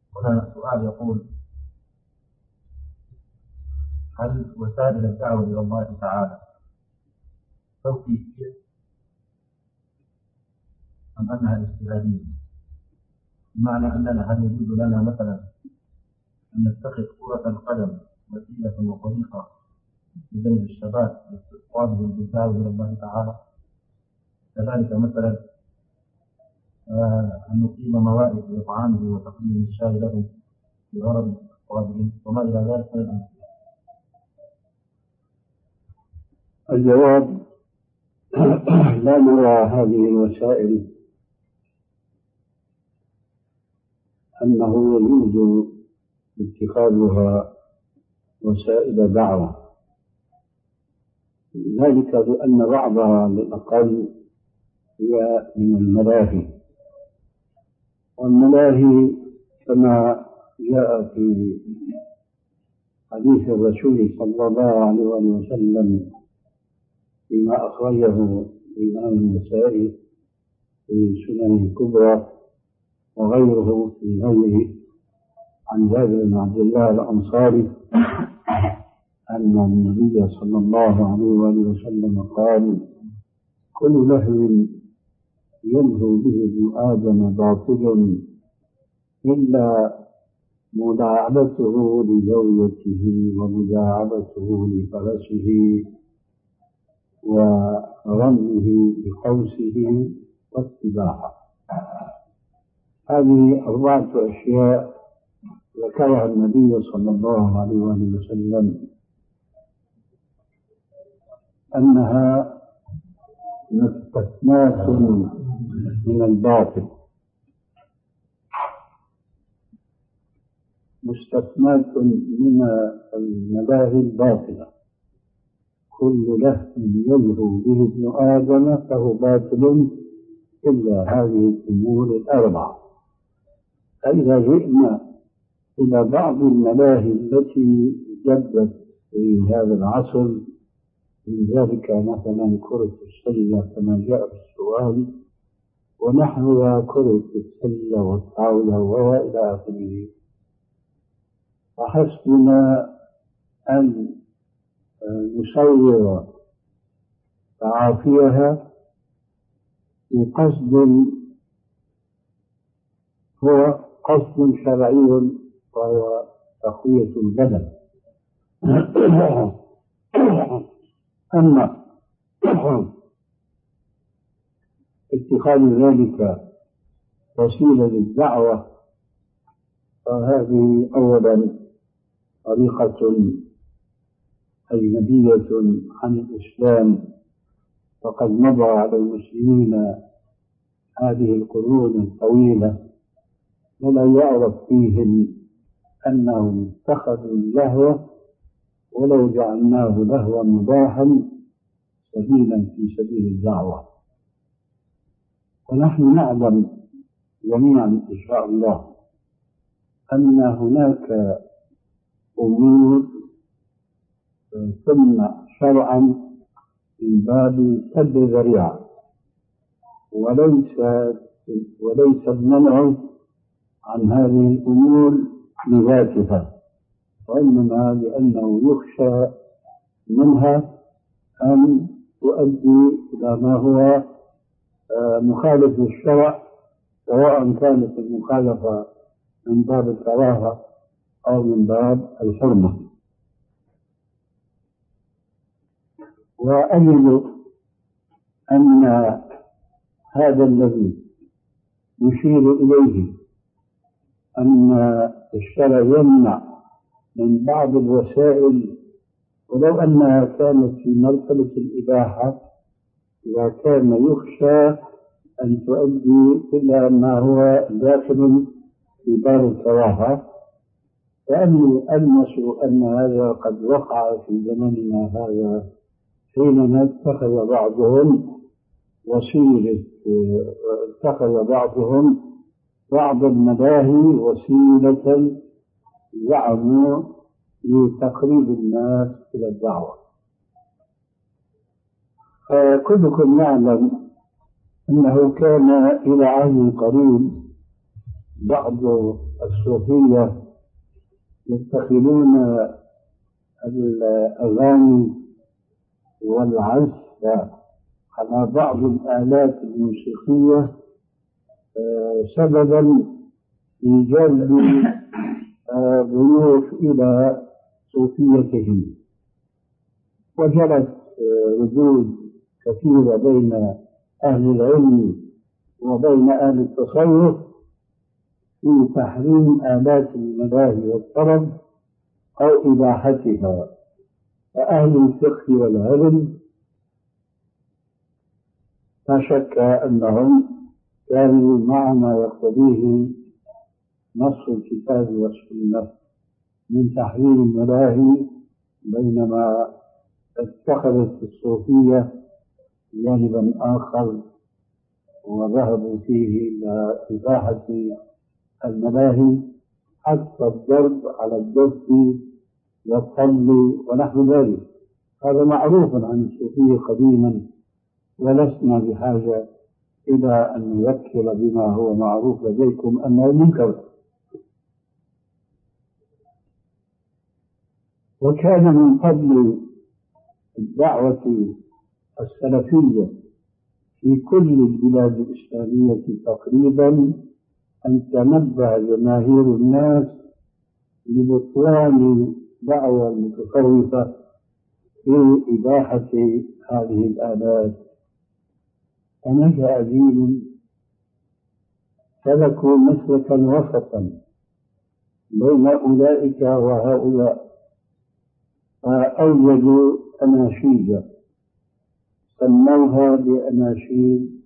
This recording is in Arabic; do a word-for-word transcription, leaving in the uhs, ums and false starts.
هنا سؤال يقول: هل وسائل الدعوة إلى الله تعالى توقيفية أم أنها اجتهادية؟ بمعنى أننا هل يجوز لنا مثلا أن نتخذ كرة القدم وسيلة وطريقة لجمع الشباب لاستقطابهم بالدعوة إلى الله تعالى؟ كذلك مثلا آه أن نقيم موائد لإطعامهم وتقديم الشاي لهم بغرض استقطابهم وما إلى ذلك من الأمثلة. الجواب: لا نرى هذه الوسائل أنه يجوز اتخاذها وسائل دعوة، ذلك بأن بعضها للأقل هي من الملاهي، والملاهي كما جاء في حديث الرسول صلى الله عليه وسلم فيما أخرجه الإمام النسائي في سنن الكبرى وغيره في غيره عن جابر بن عبد الله الأنصاري أن النبي صلى الله عليه وسلم قال: كل لهو يلهو به ابن آدم باطل إلا مداعبته لزوجته ومداعبته لفرسه ورميه بقوسه والسباحة. هذه أربعة أشياء ذكرها النبي صلى الله عليه وسلم أنها مستثناة من الباطل، مستثناة من الملاهي الباطلة. كل لهو يلهو به ابن آدم فهو باطل إلا هذه الأمور الأربعة. فإذا جئنا إلى بعض الملاهي التي جدت في هذا العصر، من ذلك مثلا كرة السلة كما جاء في السؤال، ونحوها كرة السلة والطاولة وإلى آخره، فحسبنا أن نصور تعافيها بقصد هو قصد شرعي وهو تقوية البدن. أما اتخاذ ذلك وسيلة للدعوة فهذه أولا طريقة أجنبية عن الإسلام، فقد مضى على المسلمين هذه القرون الطويلة ولا يعرف فيهم أنهم اتخذوا اللهو ولو جعلناه لهوا مباحا سبيلا في سبيل الدعوة. ونحن نعلم جميعا إن شاء الله أن هناك أمور تمنع شرعا من باب سد الذريعة، وليس وليس المنع عن هذه الأمور لذاتها، وإنما لأنه يخشى منها أن تؤدي إلى ما هو مخالف للشرع، سواء كانت المخالفة من باب الكراهة أو من باب الحرمة. وأجد أن هذا الذي يشير إليه أن الشرع يمنع من بعض الوسائل ولو أنها كانت في مرتبة الإباحة، إذا كان يخشى أن تؤدي إلى ما هو داخل في باب الكراهة، فأني ألمس أن هذا قد وقع في زمننا هذا، حينما اتخذ بعضهم وسيلة اتخذ بعضهم بعض الملاهي وسيلة زعموا لتقريب الناس إلى الدعوة. فكلكم يعلم أنه كان إلى عهد قريب بعض الصوفية يتخذون الأغاني والعزف على بعض الآلات الموسيقية سببا في جلب ضيوف إلى صوفيتهم، وجرت ردود كثيرة بين أهل العلم وبين أهل التصوف في تحريم آلات الملاهي والطرب أو إباحتها. فأهل الفقه والعلم لا شك أنهم كانوا مع ما يقتضيه نص الكتاب والسنة من تحريم الملاهي، بينما اتخذت الصوفية جانبا آخر وذهبوا فيه إلى إباحة الملاهي حتى الضرب على الدف والطبل ونحو ذلك. هذا معروف عن الصوفية قديما، ولسنا بحاجة إلى أن نذكر بما هو معروف لديكم أنه منكر. وكان من قبل الدعوة السلفية في كل البلاد الإسلامية تقريبا أن تنبه جماهير الناس لبطلان دعوى المتصوفة في إباحة هذه الآلات. فنجا جيل سلكوا مسلكا وسطا بين أولئك وهؤلاء، فأوجدوا أناشيد سموها بأناشيد